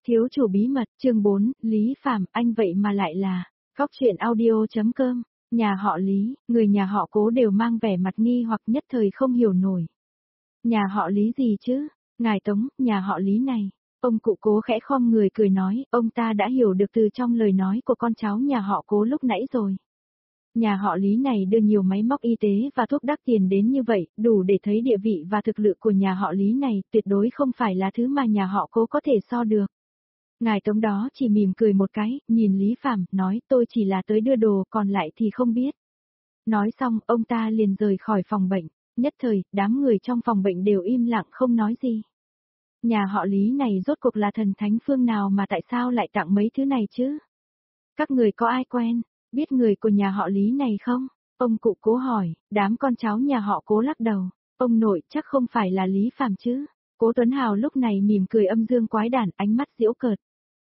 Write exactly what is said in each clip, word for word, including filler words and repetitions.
Thiếu chủ bí mật, chương bốn, Lý Phàm, anh vậy mà lại là, góc truyện audio.com, nhà họ Lý, người nhà họ Cố đều mang vẻ mặt nghi hoặc nhất thời không hiểu nổi. Nhà họ Lý gì chứ? Ngài Tống, nhà họ Lý này. Ông cụ Cố khẽ khom người cười nói, ông ta đã hiểu được từ trong lời nói của con cháu nhà họ Cố lúc nãy rồi. Nhà họ Lý này đưa nhiều máy móc y tế và thuốc đắt tiền đến như vậy, đủ để thấy địa vị và thực lực của nhà họ Lý này, tuyệt đối không phải là thứ mà nhà họ Cố có thể so được. Ngài Tống đó chỉ mỉm cười một cái, nhìn Lý Phàm, nói tôi chỉ là tới đưa đồ, còn lại thì không biết. Nói xong, ông ta liền rời khỏi phòng bệnh, nhất thời, đám người trong phòng bệnh đều im lặng không nói gì. Nhà họ Lý này rốt cuộc là thần thánh phương nào mà tại sao lại tặng mấy thứ này chứ? Các người có ai quen, biết người của nhà họ Lý này không? Ông cụ Cố hỏi, đám con cháu nhà họ Cố lắc đầu, ông nội chắc không phải là Lý Phàm chứ? Cố Tuấn Hào lúc này mỉm cười âm dương quái đản, ánh mắt giễu cợt.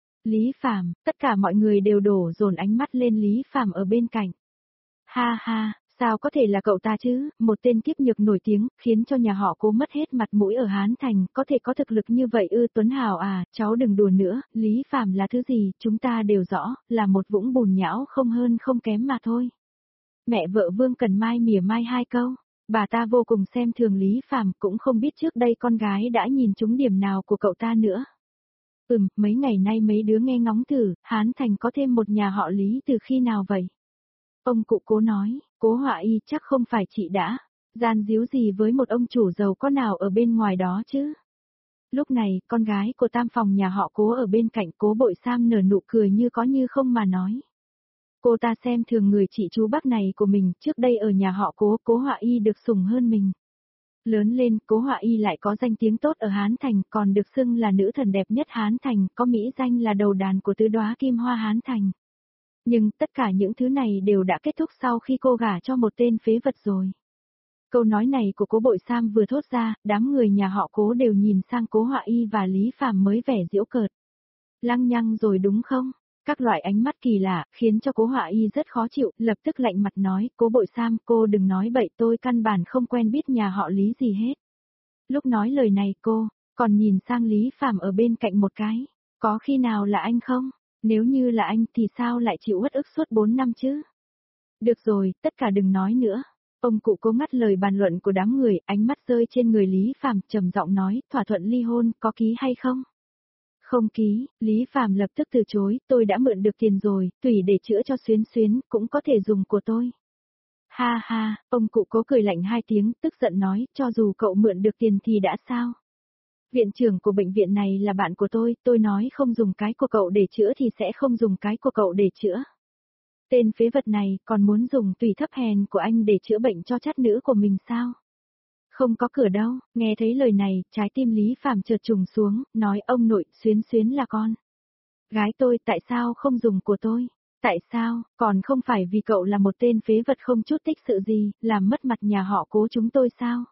Lý Phàm, tất cả mọi người đều đổ dồn ánh mắt lên Lý Phàm ở bên cạnh. Ha ha, sao có thể là cậu ta chứ, một tên kiếp nhược nổi tiếng, khiến cho nhà họ Cố mất hết mặt mũi ở Hán Thành, có thể có thực lực như vậy ư? Tuấn Hào à, cháu đừng đùa nữa, Lý Phàm là thứ gì, chúng ta đều rõ, là một vũng bùn nhão không hơn không kém mà thôi. Mẹ vợ Vương Cần Mai mỉa mai hai câu, bà ta vô cùng xem thường Lý Phàm, cũng không biết trước đây con gái đã nhìn trúng điểm nào của cậu ta nữa. Ừm, mấy ngày nay mấy đứa nghe ngóng thử, Hán Thành có thêm một nhà họ Lý từ khi nào vậy? Ông cụ Cố nói, Cố Họa Y chắc không phải chị đã gian díu gì với một ông chủ giàu có nào ở bên ngoài đó chứ? Lúc này, con gái của tam phòng nhà họ Cố ở bên cạnh Cố Bội Sam nở nụ cười như có như không mà nói. Cô ta xem thường người chị chú bác này của mình, trước đây ở nhà họ Cố, Cố Họa Y được sủng hơn mình. Lớn lên, Cố Họa Y lại có danh tiếng tốt ở Hán Thành, còn được xưng là nữ thần đẹp nhất Hán Thành, có mỹ danh là đầu đàn của tứ đóa kim hoa Hán Thành. Nhưng tất cả những thứ này đều đã kết thúc sau khi cô gả cho một tên phế vật rồi. Câu nói này của Cố Bội Sam vừa thốt ra, đám người nhà họ Cố đều nhìn sang Cố Họa Y và Lý Phàm mới vẻ giễu cợt. Lăng nhăng rồi đúng không? Các loại ánh mắt kỳ lạ, khiến cho Cố Họa Y rất khó chịu, lập tức lạnh mặt nói, Cố Bội Sam, cô đừng nói bậy, tôi căn bản không quen biết nhà họ Lý gì hết. Lúc nói lời này cô, còn nhìn sang Lý Phàm ở bên cạnh một cái, có khi nào là anh không? Nếu như là anh thì sao lại chịu uất ức suốt bốn năm chứ? Được rồi, tất cả đừng nói nữa. Ông cụ Cố ngắt lời bàn luận của đám người, ánh mắt rơi trên người Lý Phàm, trầm giọng nói, thỏa thuận ly hôn, có ký hay không? Không ký, Lý Phàm lập tức từ chối, tôi đã mượn được tiền rồi, tùy để chữa cho Xuyến Xuyến, cũng có thể dùng của tôi. Ha ha, ông cụ Cố cười lạnh hai tiếng, tức giận nói, cho dù cậu mượn được tiền thì đã sao? Viện trưởng của bệnh viện này là bạn của tôi, tôi nói không dùng cái của cậu để chữa thì sẽ không dùng cái của cậu để chữa. Tên phế vật này còn muốn dùng tùy thấp hèn của anh để chữa bệnh cho chắt nữ của mình sao? Không có cửa đâu, nghe thấy lời này, trái tim Lý Phàm chợt trùng xuống, nói ông nội, Xuyến Xuyến là con gái tôi, tại sao không dùng của tôi? Tại sao, còn không phải vì cậu là một tên phế vật không chút tích sự gì, làm mất mặt nhà họ Cố chúng tôi sao?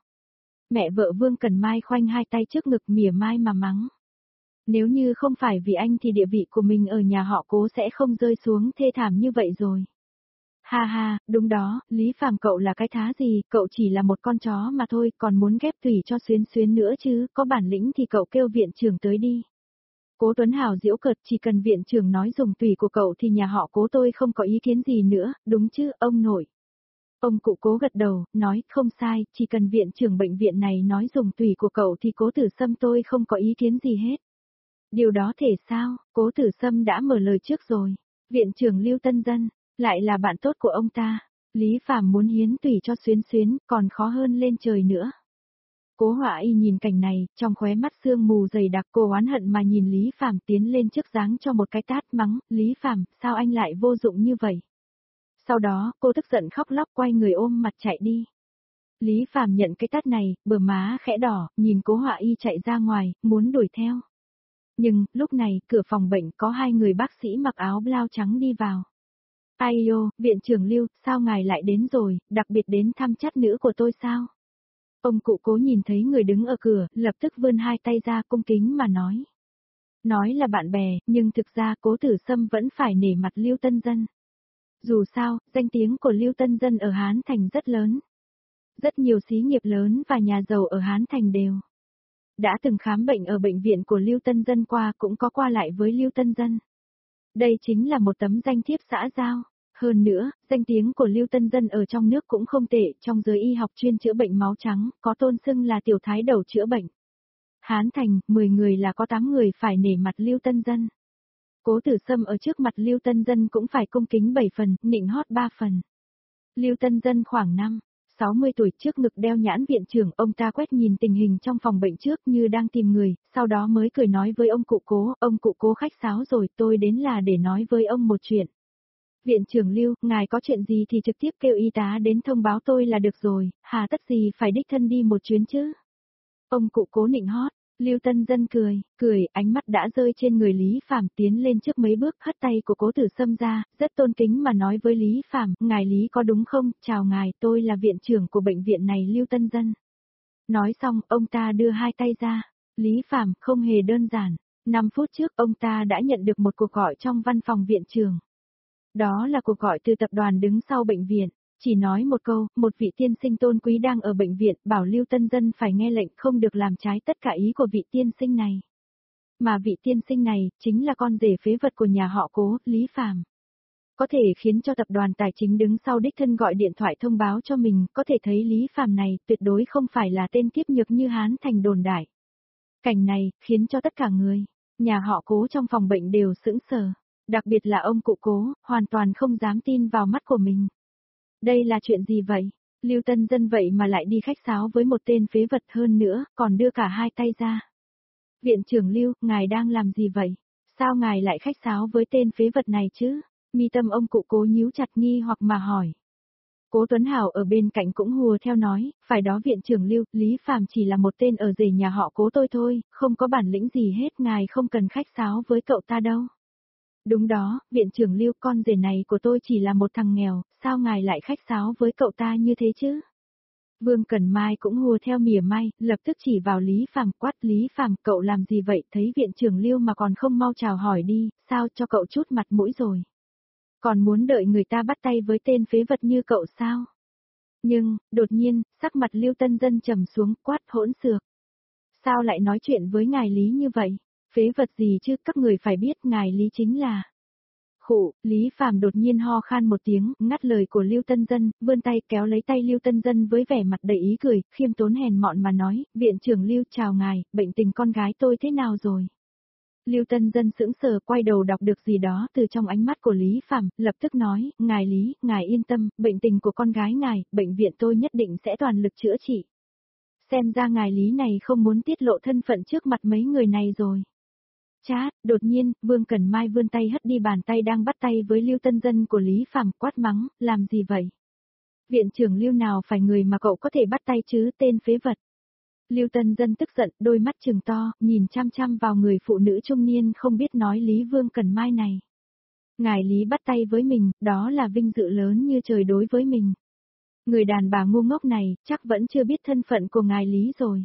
Mẹ vợ Vương Cần Mai khoanh hai tay trước ngực mỉa mai mà mắng. Nếu như không phải vì anh thì địa vị của mình ở nhà họ Cố sẽ không rơi xuống thê thảm như vậy rồi. Ha ha, đúng đó, Lý Phàm cậu là cái thá gì, cậu chỉ là một con chó mà thôi, còn muốn ghép tùy cho Xuyến Xuyến nữa chứ, có bản lĩnh thì cậu kêu viện trưởng tới đi. Cố Tuấn Hào giễu cợt, chỉ cần viện trưởng nói dùng tùy của cậu thì nhà họ Cố tôi không có ý kiến gì nữa, đúng chứ, ông nội. Ông cụ Cố gật đầu, nói, không sai, chỉ cần viện trưởng bệnh viện này nói dùng tùy của cậu thì Cố Tử Sâm tôi không có ý kiến gì hết. Điều đó thể sao, Cố Tử Sâm đã mở lời trước rồi. Viện trưởng Lưu Tân Dân, lại là bạn tốt của ông ta. Lý Phàm muốn hiến tùy cho Xuyến Xuyến, còn khó hơn lên trời nữa. Cố Họa Y nhìn cảnh này, trong khóe mắt sương mù dày đặc, cô oán hận mà nhìn Lý Phàm tiến lên trước giáng cho một cái tát, mắng, Lý Phàm, sao anh lại vô dụng như vậy? Sau đó, cô tức giận khóc lóc quay người ôm mặt chạy đi. Lý Phàm nhận cái tát này, bờ má khẽ đỏ, nhìn Cố Họa Y chạy ra ngoài, muốn đuổi theo. Nhưng, lúc này, cửa phòng bệnh có hai người bác sĩ mặc áo blau trắng đi vào. Ai ô, viện trưởng Lưu, sao ngài lại đến rồi, đặc biệt đến thăm chắt nữ của tôi sao? Ông cụ Cố nhìn thấy người đứng ở cửa, lập tức vươn hai tay ra cung kính mà nói. Nói là bạn bè, nhưng thực ra Cố Tử Sâm vẫn phải nể mặt Lưu Tân Dân. Dù sao, danh tiếng của Lưu Tân Dân ở Hán Thành rất lớn. Rất nhiều xí nghiệp lớn và nhà giàu ở Hán Thành đều đã từng khám bệnh ở bệnh viện của Lưu Tân Dân qua, cũng có qua lại với Lưu Tân Dân. Đây chính là một tấm danh thiếp xã giao. Hơn nữa, danh tiếng của Lưu Tân Dân ở trong nước cũng không tệ, trong giới y học chuyên chữa bệnh máu trắng, có tôn xưng là tiểu thái đầu chữa bệnh. Hán Thành, mười người là có tám người phải nể mặt Lưu Tân Dân. Cố Tử Sâm ở trước mặt Lưu Tân Dân cũng phải cung kính bảy phần, nịnh hót ba phần. Lưu Tân Dân khoảng năm, sáu mươi tuổi, trước ngực đeo nhãn viện trưởng, ông ta quét nhìn tình hình trong phòng bệnh trước như đang tìm người, sau đó mới cười nói với ông cụ Cố, ông cụ Cố khách sáo rồi, tôi đến là để nói với ông một chuyện. Viện trưởng Lưu, ngài có chuyện gì thì trực tiếp kêu y tá đến thông báo tôi là được rồi, hà tất gì phải đích thân đi một chuyến chứ. Ông cụ Cố nịnh hót. Lưu Tân Dân cười, cười, ánh mắt đã rơi trên người Lý Phàm, tiến lên trước mấy bước, hất tay của Cố Tử Sâm ra, rất tôn kính mà nói với Lý Phàm, ngài Lý có đúng không, chào ngài, tôi là viện trưởng của bệnh viện này Lưu Tân Dân. Nói xong, ông ta đưa hai tay ra, Lý Phàm không hề đơn giản, năm phút trước ông ta đã nhận được một cuộc gọi trong văn phòng viện trưởng. Đó là cuộc gọi từ tập đoàn đứng sau bệnh viện. Chỉ nói một câu, một vị tiên sinh tôn quý đang ở bệnh viện, bảo Lưu Tân Dân phải nghe lệnh không được làm trái tất cả ý của vị tiên sinh này. Mà vị tiên sinh này, chính là con rể phế vật của nhà họ Cố, Lý Phàm. Có thể khiến cho tập đoàn tài chính đứng sau đích thân gọi điện thoại thông báo cho mình, có thể thấy Lý Phàm này tuyệt đối không phải là tên kiếp nhược như Hán Thành đồn đại. Cảnh này, khiến cho tất cả người, nhà họ Cố trong phòng bệnh đều sững sờ. Đặc biệt là ông cụ Cố, hoàn toàn không dám tin vào mắt của mình. Đây là chuyện gì vậy? Lưu Tân Dân vậy mà lại đi khách sáo với một tên phế vật, hơn nữa, còn đưa cả hai tay ra. Viện trưởng Lưu, ngài đang làm gì vậy? Sao ngài lại khách sáo với tên phế vật này chứ? Mi tâm ông cụ Cố nhíu chặt nghi hoặc mà hỏi. Cố Tuấn Hảo ở bên cạnh cũng hùa theo nói, phải đó viện trưởng Lưu, Lý Phàm chỉ là một tên ở rể nhà họ Cố tôi thôi, không có bản lĩnh gì hết, ngài không cần khách sáo với cậu ta đâu. Đúng đó, viện trưởng Lưu, con rể này của tôi chỉ là một thằng nghèo, sao ngài lại khách sáo với cậu ta như thế chứ? Vương Cẩn Mai cũng hùa theo mỉa mai, lập tức chỉ vào Lý Phàm, quát, Lý Phàm, cậu làm gì vậy, thấy viện trưởng Lưu mà còn không mau chào hỏi đi, sao cho cậu chút mặt mũi rồi? Còn muốn đợi người ta bắt tay với tên phế vật như cậu sao? Nhưng, đột nhiên, sắc mặt Lưu Tân Dân trầm xuống, quát, hỗn xược. Sao lại nói chuyện với ngài Lý như vậy? Phế vật gì chứ, các người phải biết ngài Lý chính là. Khụ, Lý Phàm đột nhiên ho khan một tiếng, ngắt lời của Lưu Tân Dân, vươn tay kéo lấy tay Lưu Tân Dân với vẻ mặt đầy ý cười, khiêm tốn hèn mọn mà nói, viện trưởng Lưu chào ngài, bệnh tình con gái tôi thế nào rồi? Lưu Tân Dân sững sờ, quay đầu đọc được gì đó từ trong ánh mắt của Lý Phàm, lập tức nói, ngài Lý, ngài yên tâm, bệnh tình của con gái ngài, bệnh viện tôi nhất định sẽ toàn lực chữa trị. Xem ra ngài Lý này không muốn tiết lộ thân phận trước mặt mấy người này rồi. Chát, đột nhiên, Vương Cẩn Mai vươn tay hất đi bàn tay đang bắt tay với Lưu Tân Dân của Lý Phàm, quát mắng, làm gì vậy? Viện trưởng Lưu nào phải người mà cậu có thể bắt tay chứ, tên phế vật. Lưu Tân Dân tức giận, đôi mắt trừng to, nhìn chăm chăm vào người phụ nữ trung niên không biết nói lý Vương Cẩn Mai này. Ngài Lý bắt tay với mình, đó là vinh dự lớn như trời đối với mình. Người đàn bà ngu ngốc này, chắc vẫn chưa biết thân phận của ngài Lý rồi.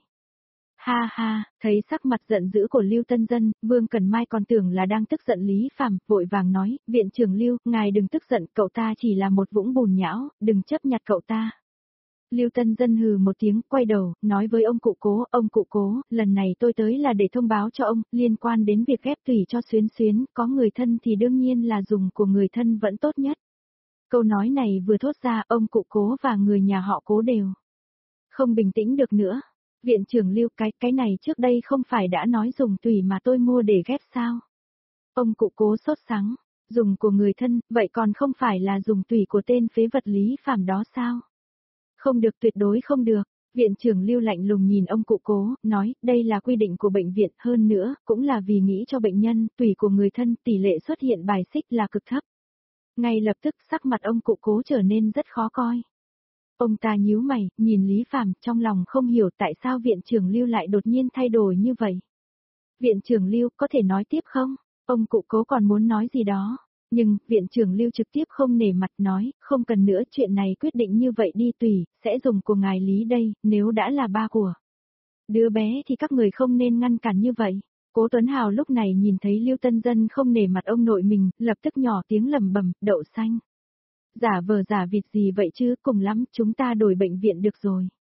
Ha ha, thấy sắc mặt giận dữ của Lưu Tân Dân, Vương Cẩn Mai còn tưởng là đang tức giận Lý Phàm, vội vàng nói, viện trưởng Lưu, ngài đừng tức giận, cậu ta chỉ là một vũng bùn nhão, đừng chấp nhặt cậu ta. Lưu Tân Dân hừ một tiếng, quay đầu, nói với ông cụ Cố, ông cụ Cố, lần này tôi tới là để thông báo cho ông, liên quan đến việc ghép tủy cho Xuyến Xuyến, có người thân thì đương nhiên là dùng của người thân vẫn tốt nhất. Câu nói này vừa thốt ra, ông cụ Cố và người nhà họ Cố đều không bình tĩnh được nữa. Viện trưởng Lưu, cái, cái này trước đây không phải đã nói dùng tủy mà tôi mua để ghép sao? Ông cụ Cố sốt sắng, dùng của người thân, vậy còn không phải là dùng tủy của tên phế vật Lý Phàm đó sao? Không được, tuyệt đối không được. Viện trưởng Lưu lạnh lùng nhìn ông cụ Cố, nói, đây là quy định của bệnh viện, hơn nữa, cũng là vì nghĩ cho bệnh nhân, tủy của người thân, tỷ lệ xuất hiện bài xích là cực thấp. Ngay lập tức sắc mặt ông cụ Cố trở nên rất khó coi. Ông ta nhíu mày, nhìn Lý Phàm, trong lòng không hiểu tại sao viện trưởng Lưu lại đột nhiên thay đổi như vậy. Viện trưởng Lưu, có thể nói tiếp không? Ông cụ Cố còn muốn nói gì đó. Nhưng, viện trưởng Lưu trực tiếp không nể mặt nói, không cần nữa, chuyện này quyết định như vậy đi tùy, sẽ dùng của ngài Lý đây, nếu đã là ba của đứa bé thì các người không nên ngăn cản như vậy. Cố Tuấn Hào lúc này nhìn thấy Lưu Tân Dân không nể mặt ông nội mình, lập tức nhỏ tiếng lầm bầm, đậu xanh. Giả vờ giả vịt gì vậy chứ, cùng lắm, chúng ta đổi bệnh viện được rồi.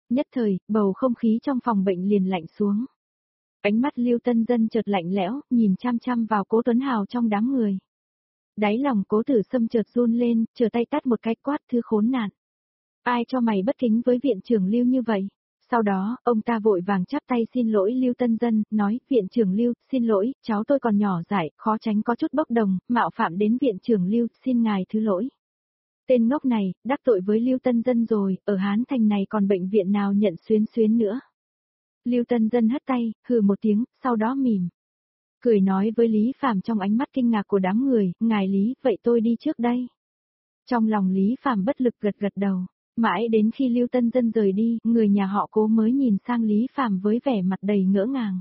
Nhất thời, bầu không khí trong phòng bệnh liền lạnh xuống. Ánh mắt Lưu Tân Dân chợt lạnh lẽo, nhìn chăm chăm vào Cố Tuấn Hào trong đám người. Đáy lòng Cố Tử Sâm chợt run lên, trở tay tát một cái quát thứ khốn nạn. Ai cho mày bất kính với viện trưởng Lưu như vậy? Sau đó, ông ta vội vàng chắp tay xin lỗi Lưu Tân Dân, nói, viện trưởng Lưu, xin lỗi, cháu tôi còn nhỏ dại, khó tránh có chút bốc đồng, mạo phạm đến viện trưởng Lưu, xin ngài thứ lỗi. Tên ngốc này, đắc tội với Lưu Tân Dân rồi, ở Hán Thành này còn bệnh viện nào nhận xuyến xuyến nữa. Lưu Tân Dân hất tay, hừ một tiếng, sau đó mỉm. Cười nói với Lý Phàm trong ánh mắt kinh ngạc của đám người, ngài Lý, vậy tôi đi trước đây. Trong lòng Lý Phàm bất lực gật gật đầu. Mãi đến khi Lưu Tân Dân rời đi, người nhà họ Cố mới nhìn sang Lý Phàm với vẻ mặt đầy ngỡ ngàng.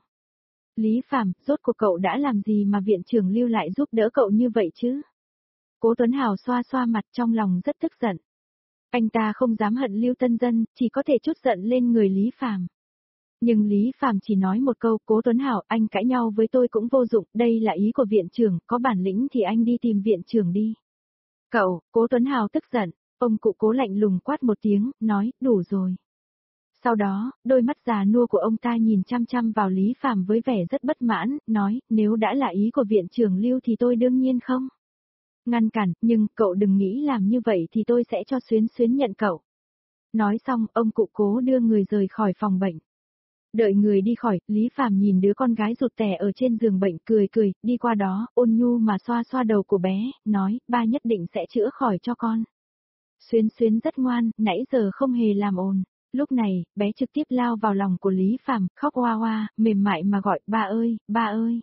Lý Phàm, rốt cuộc cậu đã làm gì mà viện trưởng Lưu lại giúp đỡ cậu như vậy chứ? Cố Tuấn Hào xoa xoa mặt trong lòng rất tức giận. Anh ta không dám hận Lưu Tân Dân, chỉ có thể trút giận lên người Lý Phàm. Nhưng Lý Phàm chỉ nói một câu, Cố Tuấn Hào, anh cãi nhau với tôi cũng vô dụng, đây là ý của viện trưởng, có bản lĩnh thì anh đi tìm viện trưởng đi. Cậu, Cố Tuấn Hào tức giận. Ông cụ Cố lạnh lùng quát một tiếng, nói, đủ rồi. Sau đó, đôi mắt già nua của ông ta nhìn chăm chăm vào Lý Phàm với vẻ rất bất mãn, nói, nếu đã là ý của viện trưởng Lưu thì tôi đương nhiên không ngăn cản, nhưng cậu đừng nghĩ làm như vậy thì tôi sẽ cho xuyến xuyến nhận cậu. Nói xong, ông cụ Cố đưa người rời khỏi phòng bệnh. Đợi người đi khỏi, Lý Phàm nhìn đứa con gái rụt rè ở trên giường bệnh cười cười, đi qua đó, ôn nhu mà xoa xoa đầu của bé, nói, ba nhất định sẽ chữa khỏi cho con. Xuyến xuyến rất ngoan, nãy giờ không hề làm ồn. Lúc này, bé trực tiếp lao vào lòng của Lý Phàm, khóc oa oa, mềm mại mà gọi, ba ơi, ba ơi.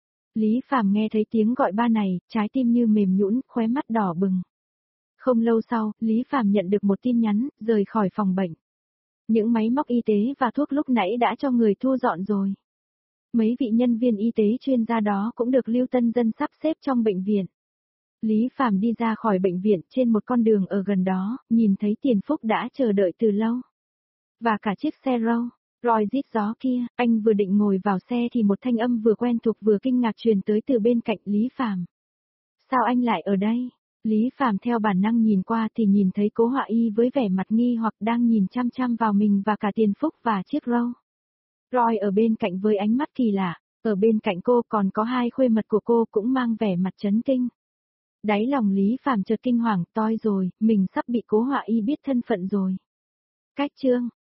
Lý Phàm nghe thấy tiếng gọi ba này, trái tim như mềm nhũn, khóe mắt đỏ bừng. Không lâu sau, Lý Phàm nhận được một tin nhắn, rời khỏi phòng bệnh. Những máy móc y tế và thuốc lúc nãy đã cho người thu dọn rồi. Mấy vị nhân viên y tế chuyên gia đó cũng được Lưu Tân Dân sắp xếp trong bệnh viện. Lý Phàm đi ra khỏi bệnh viện trên một con đường ở gần đó, nhìn thấy Tiền Phúc đã chờ đợi từ lâu. Và cả chiếc xe râu, roi rít gió kia, anh vừa định ngồi vào xe thì một thanh âm vừa quen thuộc vừa kinh ngạc truyền tới từ bên cạnh Lý Phàm. Sao anh lại ở đây? Lý Phàm theo bản năng nhìn qua thì nhìn thấy Cố Họa Y với vẻ mặt nghi hoặc đang nhìn chăm chăm vào mình và cả Tiền Phúc và chiếc râu. Roi ở bên cạnh với ánh mắt kỳ lạ, ở bên cạnh cô còn có hai khuê mật của cô cũng mang vẻ mặt chấn kinh. Đáy lòng Lý Phàm chợt kinh hoàng, toi rồi, mình sắp bị Cố Họa Y biết thân phận rồi. Cách chương